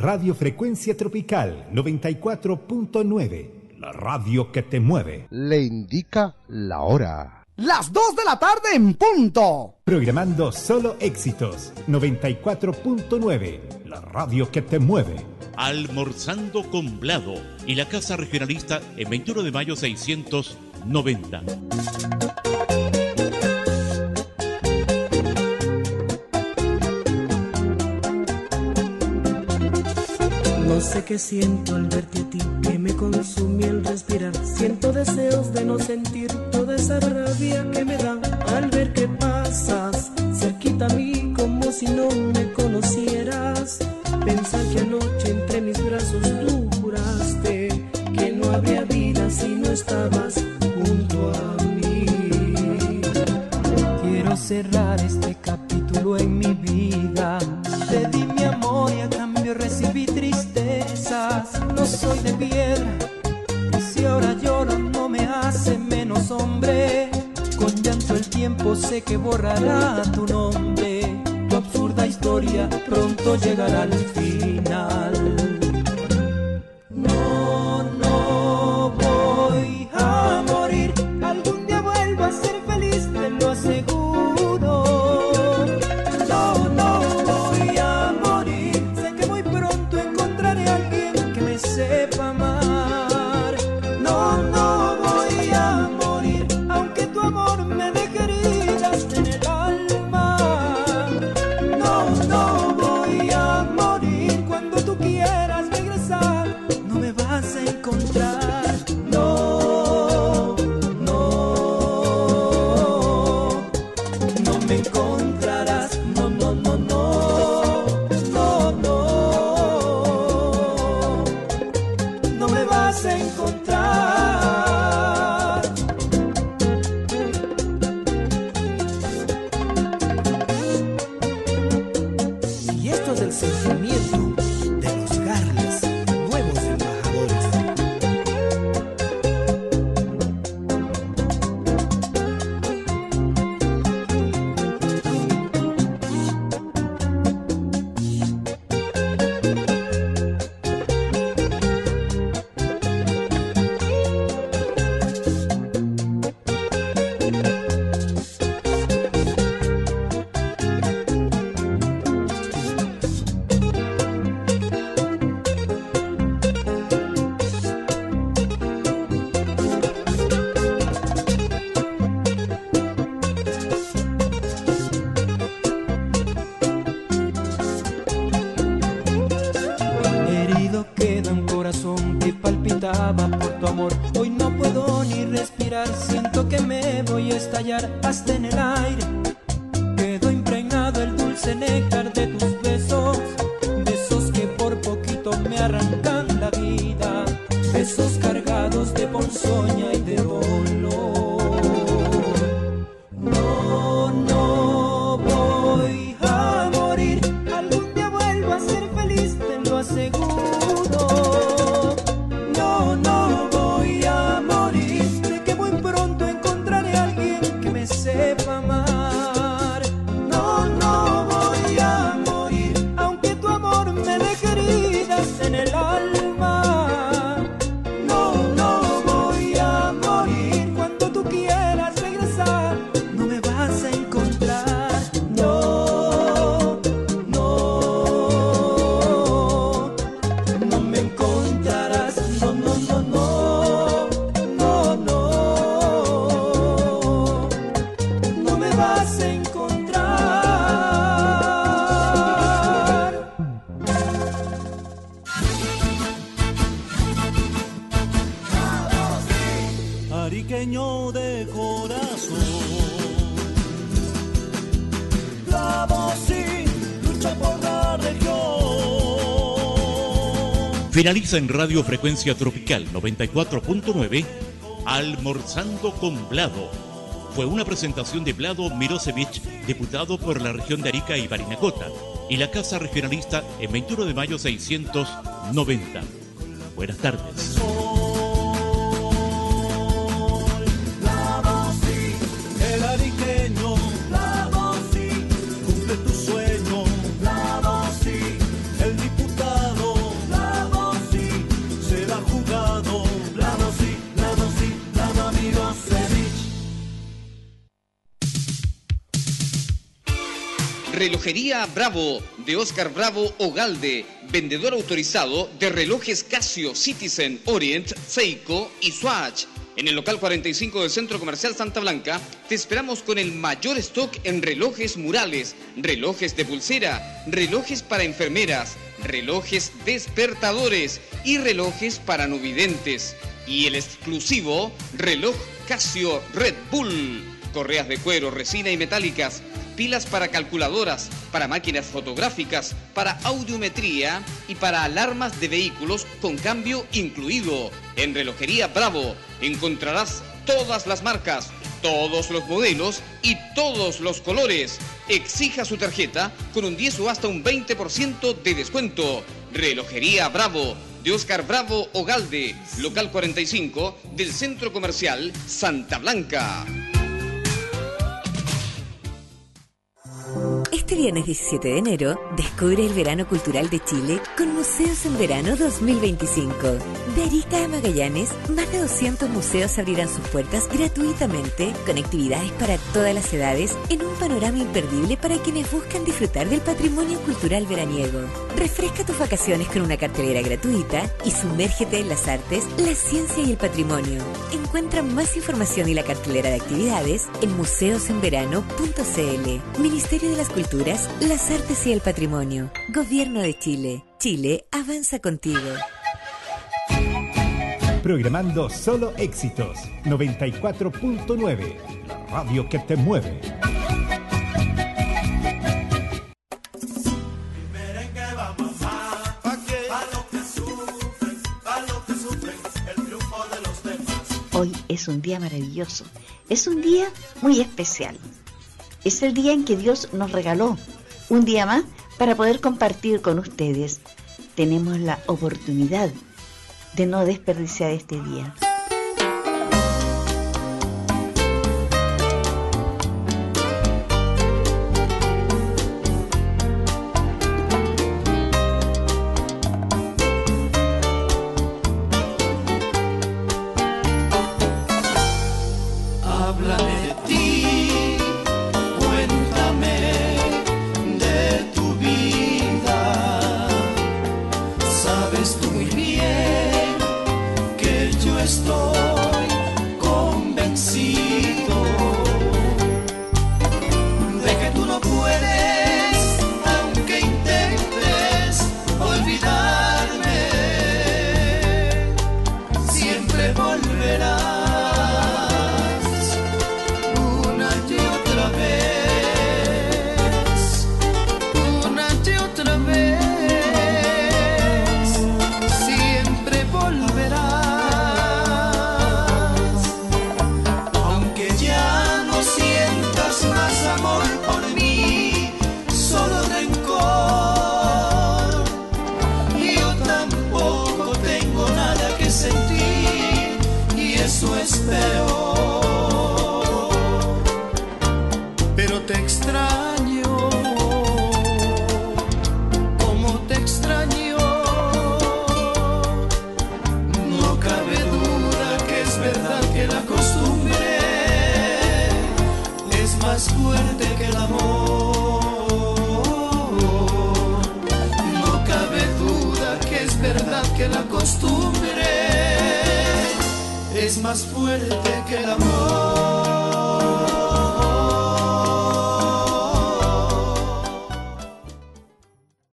Radio Frecuencia Tropical 94.9, la radio que te mueve. Le indica la hora. Las 2 de la tarde en punto. Programando solo éxitos. 94.9, la radio que te mueve. Almorzando con Blado y la Casa Regionalista en 21 de mayo 690. No sé qué siento al verte a ti, que me consume el respirar. Siento deseos de no sentir toda esa rabia que me da al ver que pasas cerquita a mí como si no me conocieras. Pensar que anoche entre mis brazos tú juraste que no habría vida si no estabas junto a mí. Quiero cerrar este capítulo en mi vida. Te di mi amor y a cambio recibí tristezas. No soy de piedra y si ahora lloro no me hace menos hombre. Con llanto el tiempo sé que borrará tu nombre. Tu absurda historia pronto llegará al final. No, no voy a morir. Algún día vuelvo a ser feliz, te lo aseguro. Sepa amar. No, no voy a morir, aunque tu amor me deje heridas en el alma. No, no voy a morir, cuando tú quieras regresar, no me vas a encontrar. No, no, no me encontrarás. No, no, no, no, no, no. No me vas a encontrar. Y esto es el sentimiento de los Garles, nuevos embajadores. Por tu amor, hoy no puedo ni respirar. Siento que me voy a estallar hasta en el aire. Quedó impregnado el dulce néctar de tus besos, besos que por poquito me arrancan la vida, besos cargados de ponzoña y de dolor. No, no voy a morir, algún día vuelvo a ser feliz, te lo aseguro. No, no voy a morir, sé que muy pronto encontraré a alguien que me sepa amar. No, no voy a morir, aunque tu amor me deje heridas en el alma. No, no voy a morir, cuando tú quieras regresar, no me vas a encontrar. No, no, no me encontrarás. No, no, no, no, no, no, no me vas a encontrar. Ariqueño de corazón, la voz sí lucha por la región. Finaliza en Radio Frecuencia Tropical 94.9, Almorzando con Blado. Fue una presentación de Blado Mirosevich, diputado por la región de Arica y Parinacota, y la Casa Regionalista en 21 de mayo 690. Buenas tardes. El ariqueño, la voz sí, cumple tu sueño, la voz sí, el diputado. Relojería Bravo, de Oscar Bravo Ogalde, vendedor autorizado de relojes Casio, Citizen, Orient, Seiko y Swatch. En el local 45 del Centro Comercial Santa Blanca, te esperamos con el mayor stock en relojes murales, relojes de pulsera, relojes para enfermeras, relojes despertadores y relojes para no videntes. Y el exclusivo reloj Casio Red Bull, correas de cuero, resina y metálicas, pilas para calculadoras, para máquinas fotográficas, para audiometría y para alarmas de vehículos con cambio incluido. En Relojería Bravo encontrarás todas las marcas, todos los modelos y todos los colores. Exija su tarjeta con un 10 o hasta un 20% de descuento. Relojería Bravo, de Oscar Bravo Ogalde, local 45 del Centro Comercial Santa Blanca. Este viernes 17 de enero, descubre el verano cultural de Chile con Museos en Verano 2025. De Arica a Magallanes, más de 200 museos abrirán sus puertas gratuitamente, con actividades para todas las edades, en un panorama imperdible para quienes buscan disfrutar del patrimonio cultural veraniego. Refresca tus vacaciones con una cartelera gratuita y sumérgete en las artes, la ciencia y el patrimonio. Encuentra más información y la cartelera de actividades en museosenverano.cl. Ministerio de las Culturas, las Artes y el Patrimonio. Gobierno de Chile. Chile avanza contigo. Programando solo éxitos. 94.9. La radio que te mueve. Hoy es un día maravilloso. Es un día muy especial. Es el día en que Dios nos regaló un día más para poder compartir con ustedes. Tenemos la oportunidad de no desperdiciar este día. Es más fuerte que el amor.